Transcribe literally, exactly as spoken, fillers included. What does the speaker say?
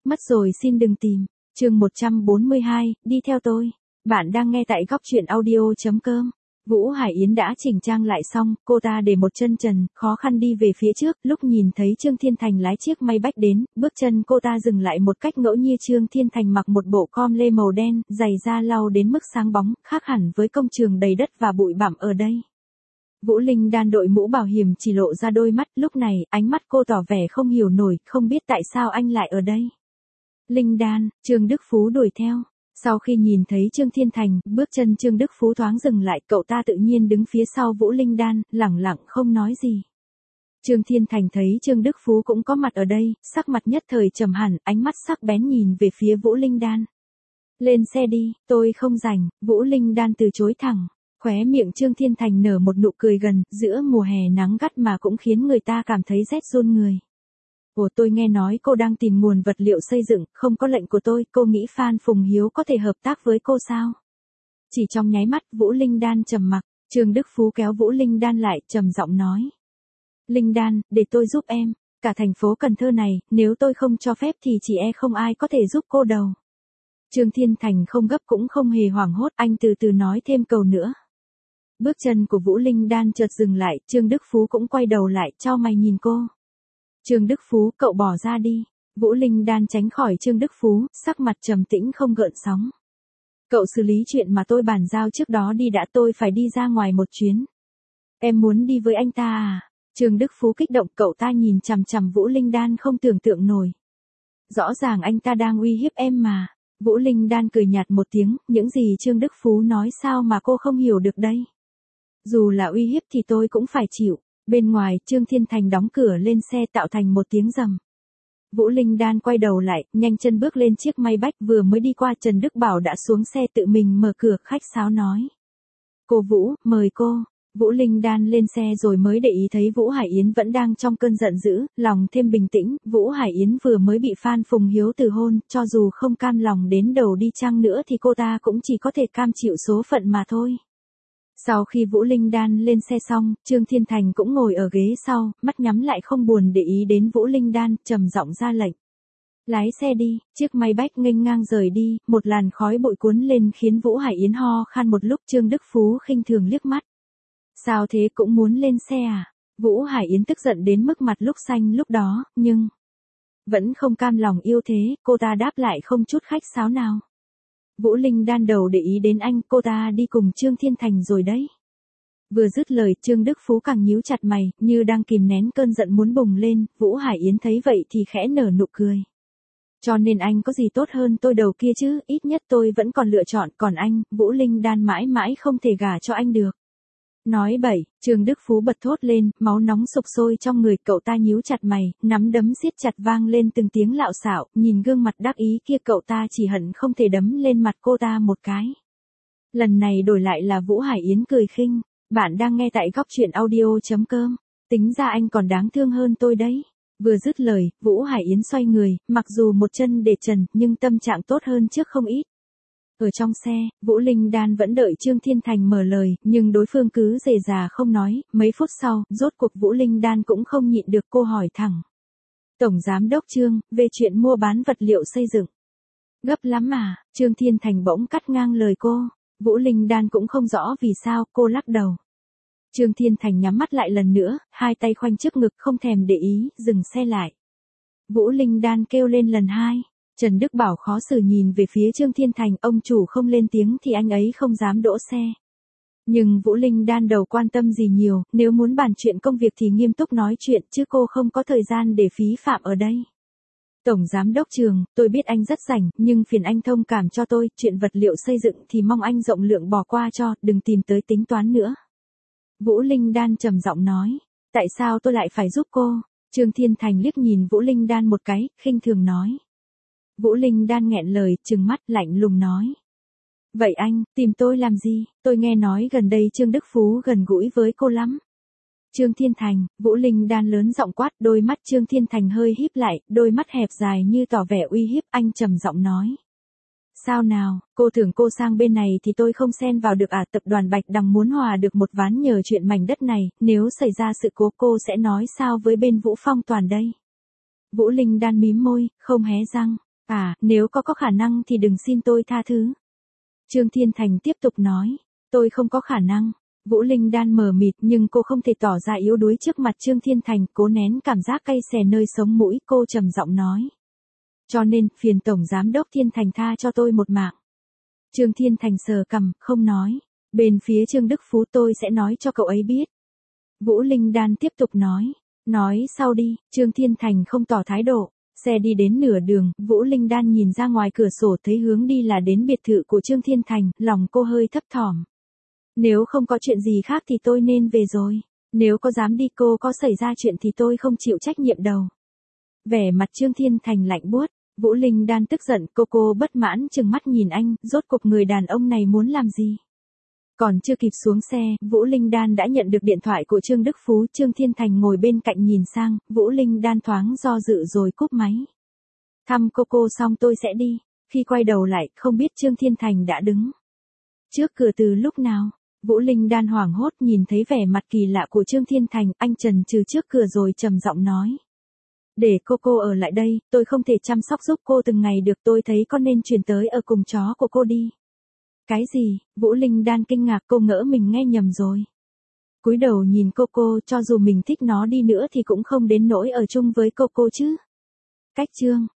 Mất rồi xin đừng tìm. Chương một trăm bốn mươi hai, đi theo tôi. Bạn đang nghe tại góc truyện audio chấm com. Vũ Hải Yến đã chỉnh trang lại xong, cô ta để một chân trần, khó khăn đi về phía trước, lúc nhìn thấy Trương Thiên Thành lái chiếc may bách đến, bước chân cô ta dừng lại một cách ngẫu nhiên. Trương Thiên Thành mặc một bộ com lê màu đen, giày da lau đến mức sáng bóng, khác hẳn với công trường đầy đất và bụi bặm ở đây. Vũ Linh Đan đội mũ bảo hiểm chỉ lộ ra đôi mắt, lúc này, ánh mắt cô tỏ vẻ không hiểu nổi, không biết tại sao anh lại ở đây. Linh Đan, Trương Đức Phú đuổi theo. Sau khi nhìn thấy Trương Thiên Thành, bước chân Trương Đức Phú thoáng dừng lại, cậu ta tự nhiên đứng phía sau Vũ Linh Đan, lẳng lặng không nói gì. Trương Thiên Thành thấy Trương Đức Phú cũng có mặt ở đây, sắc mặt nhất thời trầm hẳn, ánh mắt sắc bén nhìn về phía Vũ Linh Đan. Lên xe đi, tôi không rảnh. Vũ Linh Đan từ chối thẳng. Khóe miệng Trương Thiên Thành nở một nụ cười gần, giữa mùa hè nắng gắt mà cũng khiến người ta cảm thấy rét run người. Ủa, tôi nghe nói cô đang tìm nguồn vật liệu xây dựng, không có lệnh của tôi, cô nghĩ Phan Phùng Hiếu có thể hợp tác với cô sao? Chỉ trong nháy mắt, Vũ Linh Đan trầm mặc, Trương Đức Phú kéo Vũ Linh Đan lại, trầm giọng nói. Linh Đan, để tôi giúp em, cả thành phố Cần Thơ này, nếu tôi không cho phép thì chỉ e không ai có thể giúp cô đâu. Trương Thiên Thành không gấp cũng không hề hoảng hốt, anh từ từ nói thêm câu nữa. Bước chân của Vũ Linh Đan chợt dừng lại, Trương Đức Phú cũng quay đầu lại, chau mày nhìn cô. Trương Đức Phú, cậu bỏ ra đi. Vũ Linh Đan tránh khỏi Trương Đức Phú, sắc mặt trầm tĩnh không gợn sóng. Cậu xử lý chuyện mà tôi bàn giao trước đó đi đã, tôi phải đi ra ngoài một chuyến. Em muốn đi với anh ta à? Trương Đức Phú kích động, cậu ta nhìn chằm chằm Vũ Linh Đan không tưởng tượng nổi. Rõ ràng anh ta đang uy hiếp em mà. Vũ Linh Đan cười nhạt một tiếng, những gì Trương Đức Phú nói sao mà cô không hiểu được đây. Dù là uy hiếp thì tôi cũng phải chịu. Bên ngoài, Trương Thiên Thành đóng cửa lên xe tạo thành một tiếng rầm. Vũ Linh Đan quay đầu lại, nhanh chân bước lên chiếc may bách, vừa mới đi qua Trần Đức Bảo đã xuống xe tự mình mở cửa, khách sáo nói. Cô Vũ, mời cô. Vũ Linh Đan lên xe rồi mới để ý thấy Vũ Hải Yến vẫn đang trong cơn giận dữ, lòng thêm bình tĩnh, Vũ Hải Yến vừa mới bị Phan Phùng Hiếu từ hôn, cho dù không cam lòng đến đầu đi chăng nữa thì cô ta cũng chỉ có thể cam chịu số phận mà thôi. Sau khi Vũ Linh Đan lên xe xong, Trương Thiên Thành cũng ngồi ở ghế sau, mắt nhắm lại không buồn để ý đến Vũ Linh Đan, trầm giọng ra lệnh. Lái xe đi, chiếc may bách nghênh ngang rời đi, một làn khói bụi cuốn lên khiến Vũ Hải Yến ho khan một lúc. Trương Đức Phú khinh thường liếc mắt. Sao thế, cũng muốn lên xe à? Vũ Hải Yến tức giận đến mức mặt lúc xanh lúc đó, nhưng vẫn không cam lòng yêu thế, cô ta đáp lại không chút khách sáo nào. Vũ Linh Đan đầu để ý đến anh, cô ta đi cùng Trương Thiên Thành rồi đấy. Vừa dứt lời, Trương Đức Phú càng nhíu chặt mày, như đang kìm nén cơn giận muốn bùng lên. Vũ Hải Yến thấy vậy thì khẽ nở nụ cười. Cho nên anh có gì tốt hơn tôi đầu kia chứ, ít nhất tôi vẫn còn lựa chọn, còn anh, Vũ Linh Đan mãi mãi không thể gả cho anh được. Nói bậy, Trương Đức Phú bật thốt lên, máu nóng sục sôi trong người, cậu ta nhíu chặt mày, nắm đấm siết chặt vang lên từng tiếng lạo xạo, nhìn gương mặt đắc ý kia cậu ta chỉ hận không thể đấm lên mặt cô ta một cái. Lần này đổi lại là Vũ Hải Yến cười khinh, bạn đang nghe tại góc truyện audio chấm com, tính ra anh còn đáng thương hơn tôi đấy. Vừa dứt lời, Vũ Hải Yến xoay người, mặc dù một chân để trần, nhưng tâm trạng tốt hơn trước không ít. Ở trong xe, Vũ Linh Đan vẫn đợi Trương Thiên Thành mở lời, nhưng đối phương cứ rề rà không nói. Mấy phút sau, rốt cuộc Vũ Linh Đan cũng không nhịn được, cô hỏi thẳng. Tổng Giám đốc Trương, về chuyện mua bán vật liệu xây dựng. Gấp lắm à? Trương Thiên Thành bỗng cắt ngang lời cô. Vũ Linh Đan cũng không rõ vì sao, cô lắc đầu. Trương Thiên Thành nhắm mắt lại lần nữa, hai tay khoanh trước ngực không thèm để ý, dừng xe lại. Vũ Linh Đan kêu lên lần hai. Trần Đức Bảo khó xử nhìn về phía Trương Thiên Thành, ông chủ không lên tiếng thì anh ấy không dám đỗ xe. Nhưng Vũ Linh Đan đầu quan tâm gì nhiều, nếu muốn bàn chuyện công việc thì nghiêm túc nói chuyện chứ cô không có thời gian để phí phạm ở đây. Tổng Giám đốc Trường, tôi biết anh rất rảnh, nhưng phiền anh thông cảm cho tôi, chuyện vật liệu xây dựng thì mong anh rộng lượng bỏ qua cho, đừng tìm tới tính toán nữa. Vũ Linh Đan trầm giọng nói, tại sao tôi lại phải giúp cô? Trương Thiên Thành liếc nhìn Vũ Linh Đan một cái, khinh thường nói. Vũ Linh Đan nghẹn lời, trừng mắt lạnh lùng nói. Vậy anh, tìm tôi làm gì? Tôi nghe nói gần đây Trương Đức Phú gần gũi với cô lắm. Trương Thiên Thành, Vũ Linh Đan lớn giọng quát, đôi mắt Trương Thiên Thành hơi híp lại, đôi mắt hẹp dài như tỏ vẻ uy hiếp, anh trầm giọng nói. Sao nào, cô tưởng cô sang bên này thì tôi không xen vào được à? Tập đoàn Bạch Đằng muốn hòa được một ván nhờ chuyện mảnh đất này, nếu xảy ra sự cố cô sẽ nói sao với bên Vũ Phong Toàn đây? Vũ Linh Đan mím môi, không hé răng. À, nếu có có khả năng thì đừng xin tôi tha thứ. Trương Thiên Thành tiếp tục nói, tôi không có khả năng. Vũ Linh Đan mờ mịt nhưng cô không thể tỏ ra yếu đuối trước mặt Trương Thiên Thành, cố nén cảm giác cay xè nơi sống mũi, cô trầm giọng nói. Cho nên, phiền Tổng Giám đốc Thiên Thành tha cho tôi một mạng. Trương Thiên Thành sờ cằm, không nói. Bên phía Trương Đức Phú tôi sẽ nói cho cậu ấy biết. Vũ Linh Đan tiếp tục nói. Nói sau đi, Trương Thiên Thành không tỏ thái độ. Xe đi đến nửa đường, Vũ Linh Đan nhìn ra ngoài cửa sổ thấy hướng đi là đến biệt thự của Trương Thiên Thành, lòng cô hơi thấp thỏm. Nếu không có chuyện gì khác thì tôi nên về rồi. Nếu có dám đi cô có xảy ra chuyện thì tôi không chịu trách nhiệm đâu. Vẻ mặt Trương Thiên Thành lạnh buốt. Vũ Linh Đan tức giận, cô cô bất mãn trừng mắt nhìn anh, rốt cuộc người đàn ông này muốn làm gì? Còn chưa kịp xuống xe, Vũ Linh Đan đã nhận được điện thoại của Trương Đức Phú. Trương Thiên Thành ngồi bên cạnh nhìn sang, Vũ Linh Đan thoáng do dự rồi cúp máy. Thăm cô cô xong tôi sẽ đi. Khi quay đầu lại, không biết Trương Thiên Thành đã đứng trước cửa từ lúc nào. Vũ Linh Đan hoảng hốt nhìn thấy vẻ mặt kỳ lạ của Trương Thiên Thành, anh chần chừ trước cửa rồi trầm giọng nói. Để cô cô ở lại đây, tôi không thể chăm sóc giúp cô từng ngày được, tôi thấy con nên chuyển tới ở cùng chó của cô đi. Cái gì? Vũ Linh Đan kinh ngạc, cô ngỡ mình nghe nhầm rồi. Cúi đầu nhìn cô cô, cho dù mình thích nó đi nữa thì cũng không đến nỗi ở chung với cô cô chứ. Cách chương